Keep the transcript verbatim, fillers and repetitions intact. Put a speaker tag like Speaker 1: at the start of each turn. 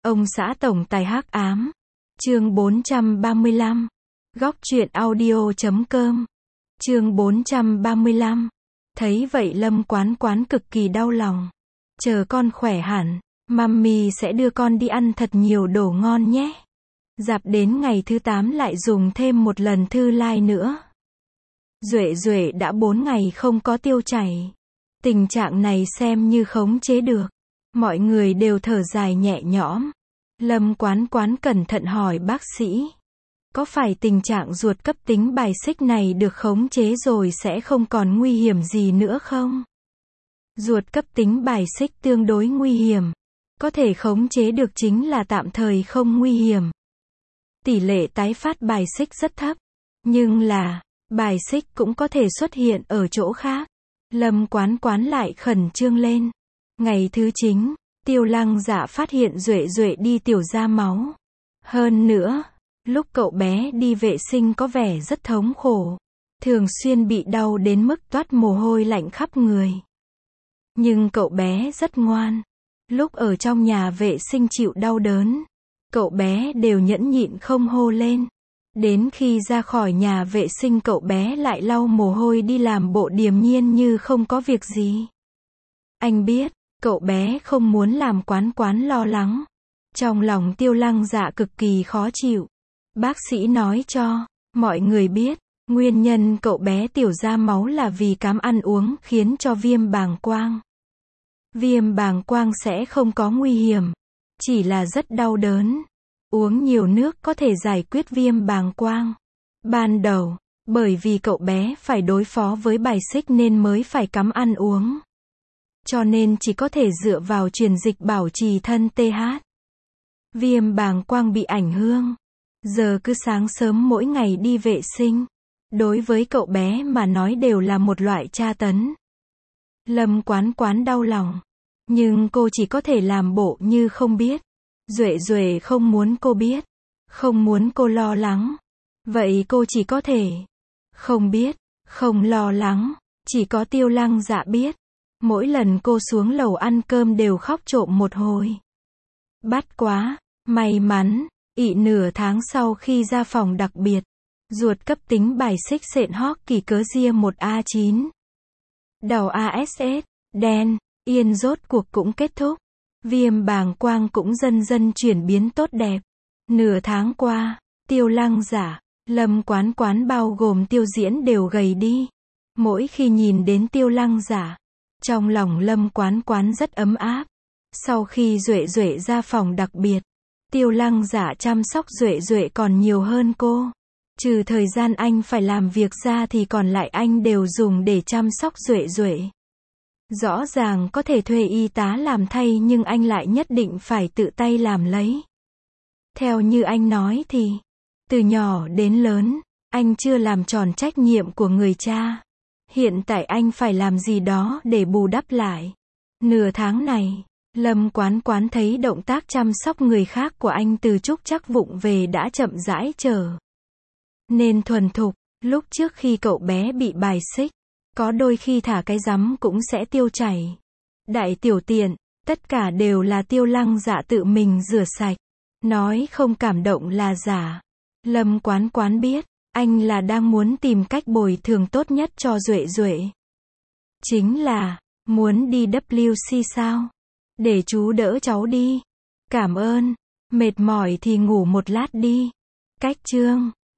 Speaker 1: Ông xã tổng tài hắc ám. Chương bốn trăm ba mươi lăm. Góc truyện audio chấm com. Chương bốn trăm ba mươi lăm. Thấy vậy Lâm Quán Quán cực kỳ đau lòng. Chờ con khỏe hẳn, mummy sẽ đưa con đi ăn thật nhiều đồ ngon nhé. Dạp đến ngày thứ tám lại dùng thêm một lần thư like nữa. Duệ Duệ đã bốn ngày không có tiêu chảy. Tình trạng này xem như khống chế được. Mọi người đều thở dài nhẹ nhõm. Lâm Quán Quán cẩn thận hỏi bác sĩ. Có phải tình trạng ruột cấp tính bài xích này được khống chế rồi sẽ không còn nguy hiểm gì nữa không? Ruột cấp tính bài xích tương đối nguy hiểm. Có thể khống chế được chính là tạm thời không nguy hiểm. Tỷ lệ tái phát bài xích rất thấp. Nhưng là, bài xích cũng có thể xuất hiện ở chỗ khác. Lâm Quán Quán lại khẩn trương lên. Ngày thứ chín, Tiêu Lăng Dạ phát hiện Duệ Duệ đi tiểu ra máu. Hơn nữa, lúc cậu bé đi vệ sinh có vẻ rất thống khổ. Thường xuyên bị đau đến mức toát mồ hôi lạnh khắp người. Nhưng cậu bé rất ngoan. Lúc ở trong nhà vệ sinh chịu đau đớn, cậu bé đều nhẫn nhịn không hô lên. Đến khi ra khỏi nhà vệ sinh cậu bé lại lau mồ hôi đi làm bộ điềm nhiên như không có việc gì. Anh biết, cậu bé không muốn làm Quán Quán lo lắng. Trong lòng Tiêu Lăng Dạ cực kỳ khó chịu. Bác sĩ nói cho mọi người biết, nguyên nhân cậu bé tiểu ra máu là vì cám ăn uống khiến cho viêm bàng quang. Viêm bàng quang sẽ không có nguy hiểm, chỉ là rất đau đớn. Uống nhiều nước có thể giải quyết viêm bàng quang. Ban đầu, bởi vì cậu bé phải đối phó với bài xích nên mới phải cắm ăn uống. Cho nên chỉ có thể dựa vào truyền dịch bảo trì thân tê hát. Viêm bàng quang bị ảnh hưởng. Giờ cứ sáng sớm mỗi ngày đi vệ sinh. Đối với cậu bé mà nói đều là một loại tra tấn. Lâm Quán Quán đau lòng. Nhưng cô chỉ có thể làm bộ như không biết. Duệ Duệ không muốn cô biết. Không muốn cô lo lắng. Vậy cô chỉ có thể không biết, không lo lắng. Chỉ có Tiêu Lăng Dạ biết. Mỗi lần cô xuống lầu ăn cơm đều khóc trộm một hồi. Bắt quá, may mắn, ị nửa tháng sau khi ra phòng đặc biệt. Ruột cấp tính bài xích sện hóc kỳ cớ ria một A chín. Đầu a ét ét, đen, yên rốt cuộc cũng kết thúc. Viêm bàng quang cũng dần dần chuyển biến tốt đẹp. Nửa tháng qua, Tiêu Lăng Dạ, Lâm Quán Quán bao gồm Tiêu Diễn đều gầy đi. Mỗi khi nhìn đến Tiêu Lăng Dạ, trong lòng Lâm Quán Quán rất ấm áp. Sau khi Duệ Duệ ra phòng đặc biệt, Tiêu Lăng Dạ chăm sóc Duệ Duệ còn nhiều hơn cô. Trừ thời gian anh phải làm việc ra thì còn lại anh đều dùng để chăm sóc Duệ Duệ. Rõ ràng có thể thuê y tá làm thay nhưng anh lại nhất định phải tự tay làm lấy. Theo như anh nói thì, từ nhỏ đến lớn, anh chưa làm tròn trách nhiệm của người cha. Hiện tại anh phải làm gì đó để bù đắp lại. Nửa tháng này, Lâm Quán Quán thấy động tác chăm sóc người khác của anh từ Trúc Trắc vụng về đã chậm rãi trở nên thuần thục. Lúc trước khi cậu bé bị bài xích, có đôi khi thả cái rắm cũng sẽ tiêu chảy. Đại tiểu tiện, tất cả đều là Tiêu Lăng Dạ tự mình rửa sạch. Nói không cảm động là giả. Lâm Quán Quán biết, anh là đang muốn tìm cách bồi thường tốt nhất cho Duệ Duệ. Chính là, muốn đi vê kép xê sao? Để chú đỡ cháu đi. Cảm ơn. Mệt mỏi thì ngủ một lát đi. Cách chương.